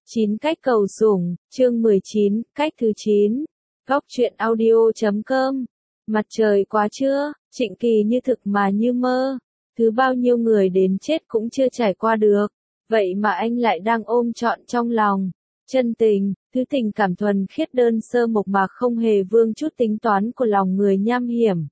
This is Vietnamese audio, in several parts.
9 cách cầu sủng, chương 19, cách thứ 9. Góc truyện audio.com. Mặt trời quá trưa, Trịnh Kỳ như thực mà như mơ. Thứ bao nhiêu người đến chết cũng chưa trải qua được. Vậy mà anh lại đang ôm trọn trong lòng. Chân tình, thứ tình cảm thuần khiết đơn sơ mộc mạc không hề vương chút tính toán của lòng người nham hiểm.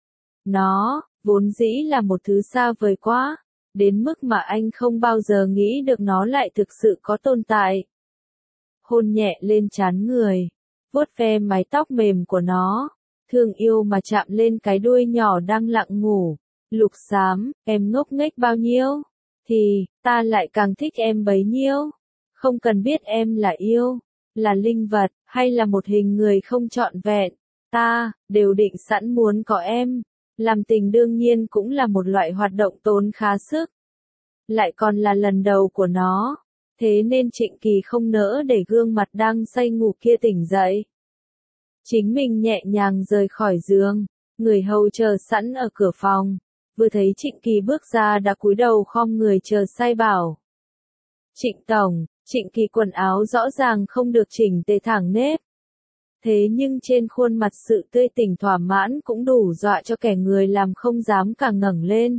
Nó, vốn dĩ là một thứ xa vời quá. Đến mức mà anh không bao giờ nghĩ được nó lại thực sự có tồn tại. Hôn nhẹ lên trán người, vuốt ve mái tóc mềm của nó, thương yêu mà chạm lên cái đuôi nhỏ đang lặng ngủ. Lục Xám, em ngốc nghếch bao nhiêu, thì, ta lại càng thích em bấy nhiêu. Không cần biết em là yêu, là linh vật, hay là một hình người không trọn vẹn, ta, đều định sẵn muốn có em. Làm tình đương nhiên cũng là một loại hoạt động tốn khá sức. Lại còn là lần đầu của nó. Thế nên Trịnh Kỳ không nỡ để gương mặt đang say ngủ kia tỉnh dậy. Chính mình nhẹ nhàng rời khỏi giường, người hầu chờ sẵn ở cửa phòng. Vừa thấy Trịnh Kỳ bước ra đã cúi đầu khom người chờ sai bảo. Trịnh Tổng, Trịnh Kỳ quần áo rõ ràng không được chỉnh tề thẳng nếp. Thế nhưng trên khuôn mặt sự tươi tỉnh thỏa mãn cũng đủ dọa cho kẻ người làm không dám cả ngẩng lên.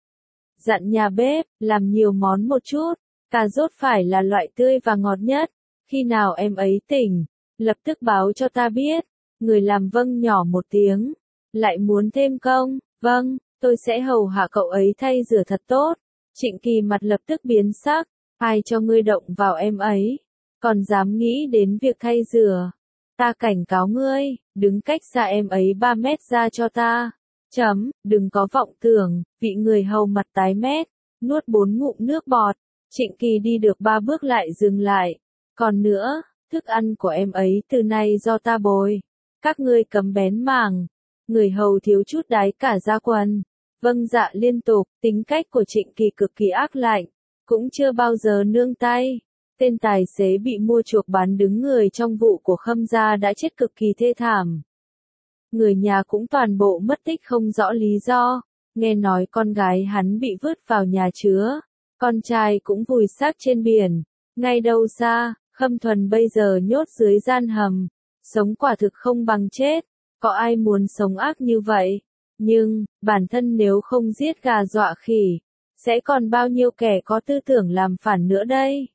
Dặn nhà bếp, làm nhiều món một chút. Cà rốt phải là loại tươi và ngọt nhất. Khi nào em ấy tỉnh, lập tức báo cho ta biết. Người làm vâng nhỏ một tiếng. Lại muốn thêm công, vâng, tôi sẽ hầu hạ cậu ấy thay rửa thật tốt. Trịnh Kỳ mặt lập tức biến sắc. Ai cho ngươi động vào em ấy? Còn dám nghĩ đến việc thay rửa? Ta cảnh cáo ngươi, đứng cách xa em ấy 3 mét ra cho ta. Đừng có vọng tưởng, vị người hầu mặt tái mét, nuốt 4 ngụm nước bọt. Trịnh Kỳ đi được 3 bước lại dừng lại. Còn nữa, thức ăn của em ấy từ nay do ta bồi. Các ngươi cấm bén mảng. Người hầu thiếu chút đái cả da quần. Vâng dạ liên tục, tính cách của Trịnh Kỳ cực kỳ ác lạnh. Cũng chưa bao giờ nương tay. Tên tài xế bị mua chuộc bán đứng người trong vụ của Khâm gia đã chết cực kỳ thê thảm. Người nhà cũng toàn bộ mất tích không rõ lý do. Nghe nói con gái hắn bị vứt vào nhà chứa. Con trai cũng vùi xác trên biển. Ngay đâu xa, Khâm Thuần bây giờ nhốt dưới gian hầm. Sống quả thực không bằng chết. Có ai muốn sống ác như vậy? Nhưng, bản thân nếu không giết gà dọa khỉ, sẽ còn bao nhiêu kẻ có tư tưởng làm phản nữa đây?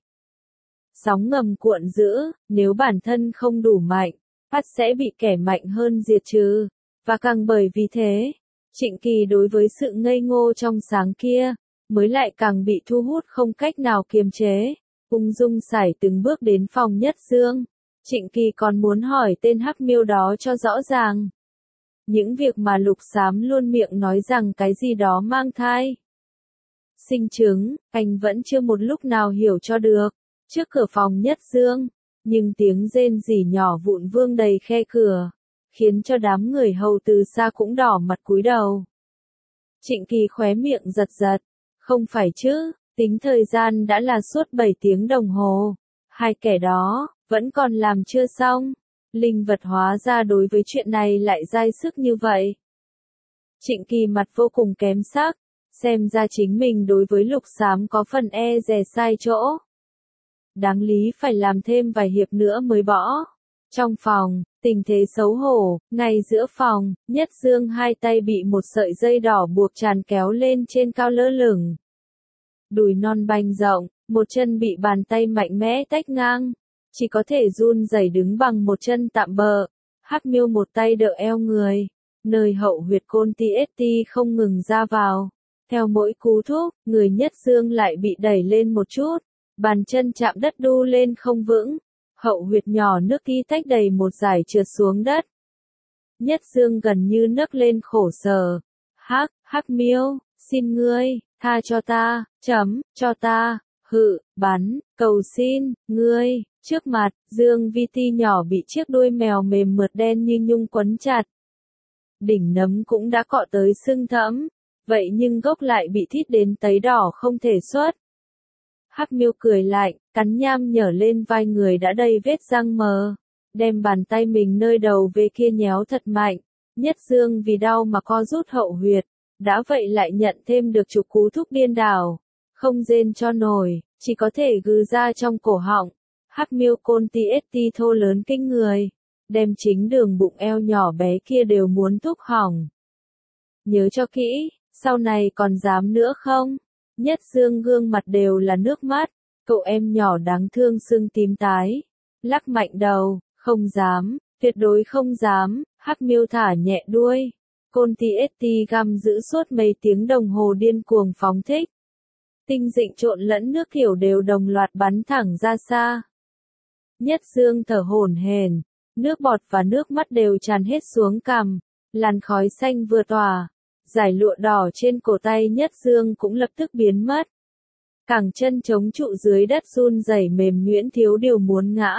Sóng ngầm cuộn dữ, nếu bản thân không đủ mạnh, ắt sẽ bị kẻ mạnh hơn diệt trừ. Và càng bởi vì thế, Trịnh Kỳ đối với sự ngây ngô trong sáng kia, mới lại càng bị thu hút không cách nào kiềm chế. Ung dung sải từng bước đến phòng Nhất Dương. Trịnh Kỳ còn muốn hỏi tên hắc miêu đó cho rõ ràng. Những việc mà Lục Xám luôn miệng nói rằng cái gì đó mang thai, sinh trứng, anh vẫn chưa một lúc nào hiểu cho được. Trước cửa phòng Nhất Dương, nhưng tiếng rên rỉ nhỏ vụn vương đầy khe cửa, khiến cho đám người hầu từ xa cũng đỏ mặt cúi đầu. Trịnh Kỳ khóe miệng giật giật, không phải chứ, tính thời gian đã là suốt 7 tiếng đồng hồ. Hai kẻ đó, vẫn còn làm chưa xong. Linh vật hóa ra đối với chuyện này lại dai sức như vậy. Trịnh Kỳ mặt vô cùng kém sắc, xem ra chính mình đối với Lục Xám có phần e dè sai chỗ. Đáng lý phải làm thêm vài hiệp nữa mới bỏ. Trong phòng, tình thế xấu hổ, ngay giữa phòng, Nhất Dương hai tay bị một sợi dây đỏ buộc tràn kéo lên trên cao lơ lửng. Đùi non banh rộng, một chân bị bàn tay mạnh mẽ tách ngang, chỉ có thể run rẩy đứng bằng một chân tạm bợ. Hắc miêu một tay đỡ eo người, nơi hậu huyệt côn TST không ngừng ra vào. Theo mỗi cú thúc, người Nhất Dương lại bị đẩy lên một chút. Bàn chân chạm đất đu lên không vững, hậu huyệt nhỏ nước y tách đầy một dải trượt xuống đất. Nhất Dương gần như nấc lên khổ sở. Hắc miêu, xin ngươi, tha cho ta, cho ta, bắn, cầu xin, ngươi. Trước mặt, Dương Vi Ti nhỏ bị chiếc đuôi mèo mềm mượt đen như nhung quấn chặt. Đỉnh nấm cũng đã cọ tới sưng thẫm, vậy nhưng gốc lại bị thít đến tấy đỏ không thể xuất. Hắc miêu cười lạnh, cắn nham nhở lên vai người đã đầy vết răng mờ, đem bàn tay mình nơi đầu về kia nhéo thật mạnh. Nhất Dương vì đau mà co rút hậu huyệt, đã vậy lại nhận thêm được chục cú thúc điên đảo, không rên cho nổi, chỉ có thể gừ ra trong cổ họng. Hắc Miêu Côn TST thô lớn kinh người, đem chính đường bụng eo nhỏ bé kia đều muốn thúc hỏng. Nhớ cho kỹ, sau này còn dám nữa không? Nhất Dương gương mặt đều là nước mắt, cậu em nhỏ đáng thương sưng tím tái, lắc mạnh đầu, không dám, tuyệt đối không dám. Hắc Miêu thả nhẹ đuôi, Côn TST găm giữ suốt mấy tiếng đồng hồ điên cuồng phóng thích. Tinh dịnh trộn lẫn nước tiểu đều đồng loạt bắn thẳng ra xa. Nhất Dương thở hổn hển, nước bọt và nước mắt đều tràn hết xuống cằm, làn khói xanh vừa tỏa, dải lụa đỏ trên cổ tay Nhất Dương cũng lập tức biến mất. Cẳng chân chống trụ dưới đất run rẩy mềm nhũn thiếu điều muốn ngã.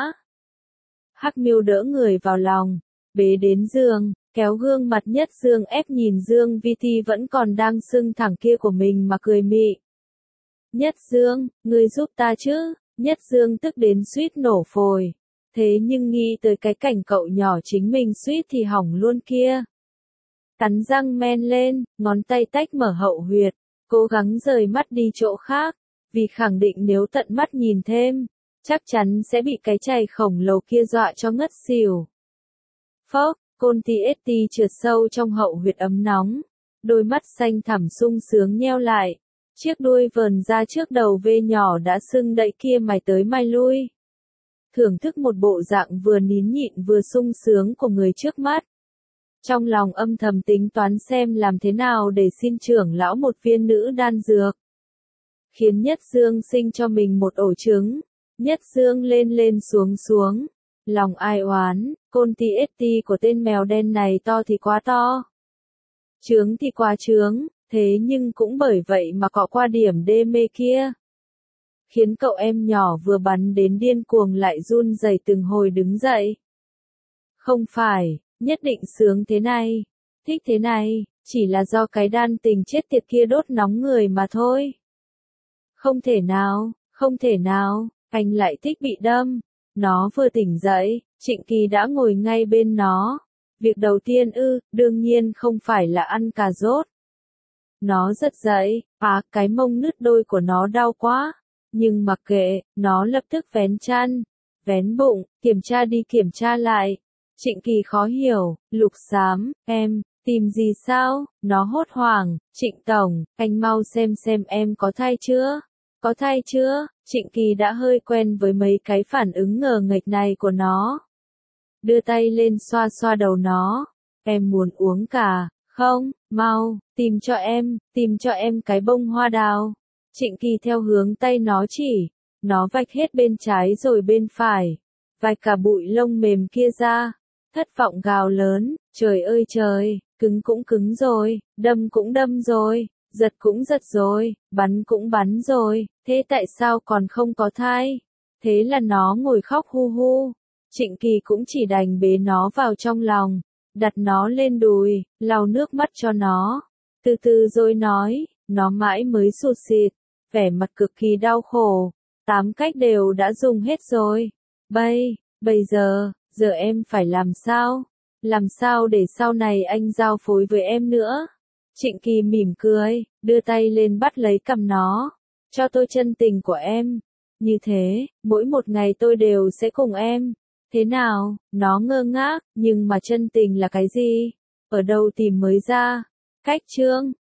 Hắc Miêu đỡ người vào lòng, bế đến giường, kéo gương mặt Nhất Dương ép nhìn Dương Vi Ti vẫn còn đang sưng thẳng kia của mình mà cười mị. Nhất Dương, ngươi giúp ta chứ? Nhất Dương tức đến suýt nổ phổi. Thế nhưng nghĩ tới cái cảnh cậu nhỏ chính mình suýt thì hỏng luôn kia. Cắn răng men lên, ngón tay tách mở hậu huyệt, cố gắng rời mắt đi chỗ khác, vì khẳng định nếu tận mắt nhìn thêm, chắc chắn sẽ bị cái chày khổng lồ kia dọa cho ngất xỉu. Phốc, Côn TST trượt sâu trong hậu huyệt ấm nóng, đôi mắt xanh thẳm sung sướng nheo lại, chiếc đuôi vờn ra trước đầu V nhỏ đã sưng đậy kia mài tới mài lui. Thưởng thức một bộ dạng vừa nín nhịn vừa sung sướng của người trước mắt. Trong lòng âm thầm tính toán xem làm thế nào để xin trưởng lão một viên nữ đan dược. Khiến Nhất Dương sinh cho mình một ổ trứng. Nhất Dương lên lên xuống xuống. Lòng ai oán, Côn TST của tên mèo đen này to thì quá to. Trướng thì quá trướng, thế nhưng cũng bởi vậy mà cọ qua điểm đê mê kia. Khiến cậu em nhỏ vừa bắn đến điên cuồng lại run rẩy từng hồi đứng dậy. Không phải, nhất định sướng thế này, thích thế này, chỉ là do cái đan tình chết tiệt kia đốt nóng người mà thôi. Không thể nào, không thể nào, anh lại thích bị đâm. Nó vừa tỉnh dậy, Trịnh Kỳ đã ngồi ngay bên nó. Việc đầu tiên đương nhiên không phải là ăn cà rốt. Nó giật dậy, cái mông nứt đôi của nó đau quá. Nhưng mặc kệ, nó lập tức vén chăn, vén bụng, kiểm tra đi kiểm tra lại. Trịnh Kỳ khó hiểu, Lục Xám, em, tìm gì sao? Nó hốt hoảng, Trịnh Tổng, anh mau xem em có thai chưa? Có thai chưa? Trịnh Kỳ đã hơi quen với mấy cái phản ứng ngờ nghệch này của nó. Đưa tay lên xoa xoa đầu nó. Em muốn uống cả, không, mau, tìm cho em cái bông hoa đào. Trịnh Kỳ theo hướng tay nó chỉ, nó vạch hết bên trái rồi bên phải, vạch cả bụi lông mềm kia ra. Thất vọng gào lớn, trời ơi trời, cứng cũng cứng rồi, đâm cũng đâm rồi, giật cũng giật rồi, bắn cũng bắn rồi, thế tại sao còn không có thai? Thế là nó ngồi khóc hu hu. Trịnh Kỳ cũng chỉ đành bế nó vào trong lòng, đặt nó lên đùi, lau nước mắt cho nó. Từ từ rồi nói, nó mãi mới sụt sịt, vẻ mặt cực kỳ đau khổ. 8 cách đều đã dùng hết rồi. Bây giờ em phải làm sao? Làm sao để sau này anh giao phối với em nữa? Trịnh Kỳ mỉm cười, đưa tay lên bắt lấy cằm nó. Cho tôi chân tình của em. Như thế, mỗi một ngày tôi đều sẽ cùng em. Thế nào? Nó ngơ ngác, nhưng mà chân tình là cái gì? Ở đâu tìm mới ra? Cách chương